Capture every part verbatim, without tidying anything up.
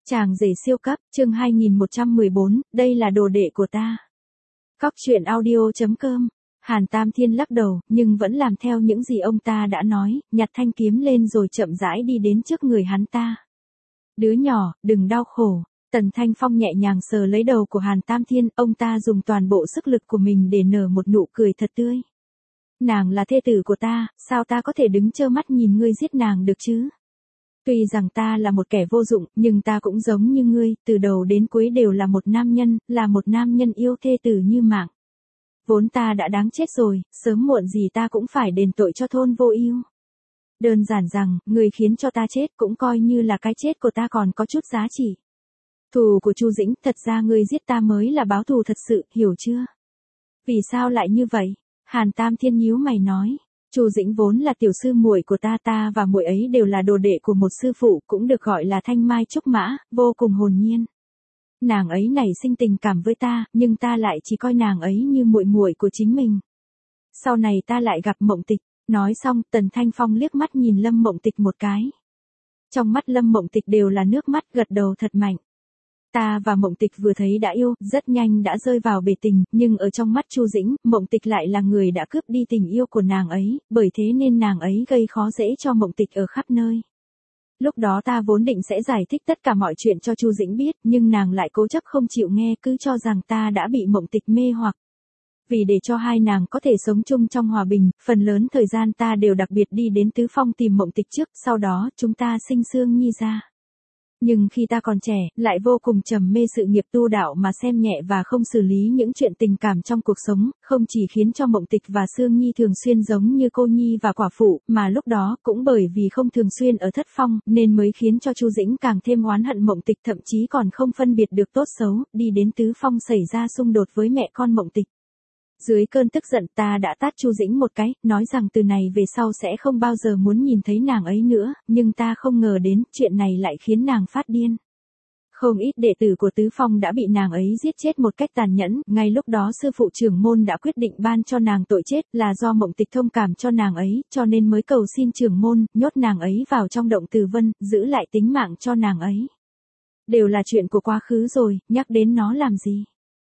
Chàng rể siêu cấp, chương hai nghìn một trăm mười bốn, đây là đồ đệ của ta. Cóc truyện audio chấm com. Hàn Tam Thiên lắc đầu, nhưng vẫn làm theo những gì ông ta đã nói, nhặt thanh kiếm lên rồi chậm rãi đi đến trước người hắn ta. Đứa nhỏ, đừng đau khổ. Tần Thanh Phong nhẹ nhàng sờ lấy đầu của Hàn Tam Thiên, ông ta dùng toàn bộ sức lực của mình để nở một nụ cười thật tươi. Nàng là thê tử của ta, sao ta có thể đứng trơ mắt nhìn ngươi giết nàng được chứ? Tuy rằng ta là một kẻ vô dụng, nhưng ta cũng giống như ngươi, từ đầu đến cuối đều là một nam nhân, là một nam nhân yêu thê tử như mạng. Vốn ta đã đáng chết rồi, sớm muộn gì ta cũng phải đền tội cho thôn vô ưu. Đơn giản rằng, người khiến cho ta chết cũng coi như là cái chết của ta còn có chút giá trị. Thù của Chu Dĩnh, thật ra ngươi giết ta mới là báo thù thật sự, hiểu chưa? Vì sao lại như vậy? Hàn Tam Thiên nhíu mày nói. Chu Dĩnh vốn là tiểu sư muội của ta, ta và muội ấy đều là đồ đệ của một sư phụ, cũng được gọi là Thanh Mai Trúc Mã, vô cùng hồn nhiên. Nàng ấy nảy sinh tình cảm với ta, nhưng ta lại chỉ coi nàng ấy như muội muội của chính mình. Sau này ta lại gặp Mộng Tịch, nói xong, Tần Thanh Phong liếc mắt nhìn Lâm Mộng Tịch một cái. Trong mắt Lâm Mộng Tịch đều là nước mắt, gật đầu thật mạnh. Ta và Mộng Tịch vừa thấy đã yêu, rất nhanh đã rơi vào bể tình, nhưng ở trong mắt Chu Dĩnh, Mộng Tịch lại là người đã cướp đi tình yêu của nàng ấy, bởi thế nên nàng ấy gây khó dễ cho Mộng Tịch ở khắp nơi. Lúc đó ta vốn định sẽ giải thích tất cả mọi chuyện cho Chu Dĩnh biết, nhưng nàng lại cố chấp không chịu nghe, cứ cho rằng ta đã bị Mộng Tịch mê hoặc. Vì để cho hai nàng có thể sống chung trong hòa bình, phần lớn thời gian ta đều đặc biệt đi đến Tứ Phong tìm Mộng Tịch trước, sau đó chúng ta sinh Sương Nhi ra. Nhưng khi ta còn trẻ, lại vô cùng trầm mê sự nghiệp tu đạo mà xem nhẹ và không xử lý những chuyện tình cảm trong cuộc sống, không chỉ khiến cho Mộng Tịch và Sương Nhi thường xuyên giống như cô nhi và quả phụ, mà lúc đó cũng bởi vì không thường xuyên ở thất phong, nên mới khiến cho Chu Dĩnh càng thêm oán hận Mộng Tịch, thậm chí còn không phân biệt được tốt xấu, đi đến Tứ Phong xảy ra xung đột với mẹ con Mộng Tịch. Dưới cơn tức giận ta đã tát Chu Dĩnh một cái, nói rằng từ này về sau sẽ không bao giờ muốn nhìn thấy nàng ấy nữa, nhưng ta không ngờ đến chuyện này lại khiến nàng phát điên. Không ít đệ tử của Tứ Phong đã bị nàng ấy giết chết một cách tàn nhẫn, ngay lúc đó sư phụ trưởng môn đã quyết định ban cho nàng tội chết, là do Mộng Tịch thông cảm cho nàng ấy, cho nên mới cầu xin trưởng môn, nhốt nàng ấy vào trong động Từ Vân, giữ lại tính mạng cho nàng ấy. Đều là chuyện của quá khứ rồi, nhắc đến nó làm gì?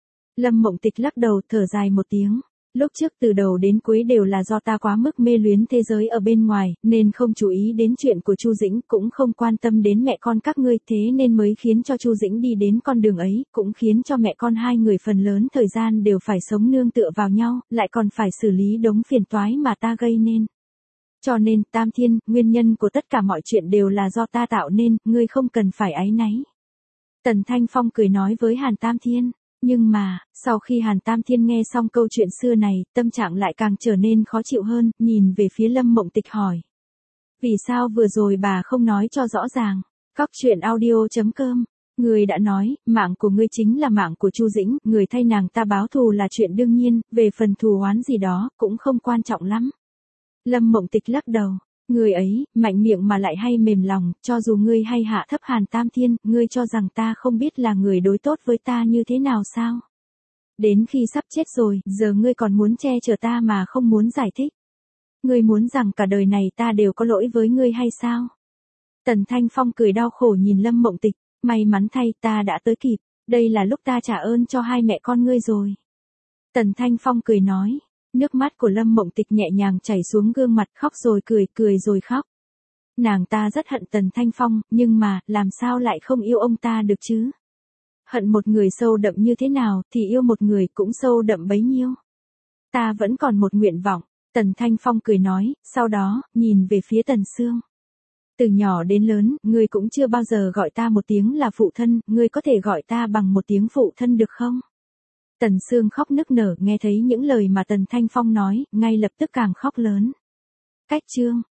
Lâm Mộng Tịch lắc đầu, thở dài một tiếng. Lúc trước từ đầu đến cuối đều là do ta quá mức mê luyến thế giới ở bên ngoài, nên không chú ý đến chuyện của Chu Dĩnh, cũng không quan tâm đến mẹ con các ngươi, thế nên mới khiến cho Chu Dĩnh đi đến con đường ấy, cũng khiến cho mẹ con hai người phần lớn thời gian đều phải sống nương tựa vào nhau, lại còn phải xử lý đống phiền toái mà ta gây nên. Cho nên, Tam Thiên, nguyên nhân của tất cả mọi chuyện đều là do ta tạo nên, ngươi không cần phải áy náy. Tần Thanh Phong cười nói với Hàn Tam Thiên. Nhưng mà, sau khi Hàn Tam Thiên nghe xong câu chuyện xưa này, tâm trạng lại càng trở nên khó chịu hơn, nhìn về phía Lâm Mộng Tịch hỏi. Vì sao vừa rồi bà không nói cho rõ ràng? Cóc truyện audio chấm com. Người đã nói, mạng của ngươi chính là mạng của Chu Dĩnh, người thay nàng ta báo thù là chuyện đương nhiên, về phần thù oán gì đó, cũng không quan trọng lắm. Lâm Mộng Tịch lắc đầu. Người ấy, mạnh miệng mà lại hay mềm lòng, cho dù ngươi hay hạ thấp Hàn Tam Thiên, ngươi cho rằng ta không biết là người đối tốt với ta như thế nào sao? Đến khi sắp chết rồi, giờ ngươi còn muốn che chở ta mà không muốn giải thích. Ngươi muốn rằng cả đời này ta đều có lỗi với ngươi hay sao? Tần Thanh Phong cười đau khổ nhìn Lâm Mộng Tịch, may mắn thay ta đã tới kịp, đây là lúc ta trả ơn cho hai mẹ con ngươi rồi. Tần Thanh Phong cười nói. Nước mắt của Lâm Mộng Tịch nhẹ nhàng chảy xuống gương mặt, khóc rồi cười, cười rồi khóc. Nàng ta rất hận Tần Thanh Phong, nhưng mà, làm sao lại không yêu ông ta được chứ? Hận một người sâu đậm như thế nào, thì yêu một người cũng sâu đậm bấy nhiêu. Ta vẫn còn một nguyện vọng, Tần Thanh Phong cười nói, sau đó, nhìn về phía Tần Sương. Từ nhỏ đến lớn, ngươi cũng chưa bao giờ gọi ta một tiếng là phụ thân, ngươi có thể gọi ta bằng một tiếng phụ thân được không? Tần Sương khóc nức nở, nghe thấy những lời mà Tần Thanh Phong nói, ngay lập tức càng khóc lớn. Cách chương.